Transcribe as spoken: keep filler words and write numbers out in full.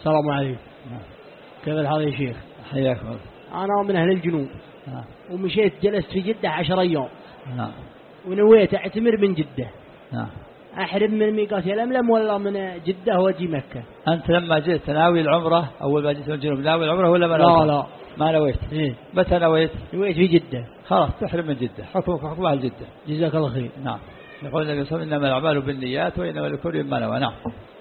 السلام عليكم. كيف الحال يا شيخ؟ حياك الله. أنا من أهل الجنوب. نعم. ومشيت جلست في جدة عشر أيام. نعم. ونويت أعتمر من جدة. نعم. أحرم من ميقات يلملم ولا من جدة وأجي مكة؟ أنت لما جئت ناوي العمرة أول ما جئت من الجنوب ناوي العمرة ولا ما نويت؟ لا لا ما نويت. إيه؟ متى نويت؟ نويت في جدة. خلاص تحرم من جدة، حكمك حكم أهل جدة. جزاك الله خير. نعم. يقول النبي صلى الله عليه وسلم إنما الأعمال بالنيات وإنما لكل ما نوى. نعم.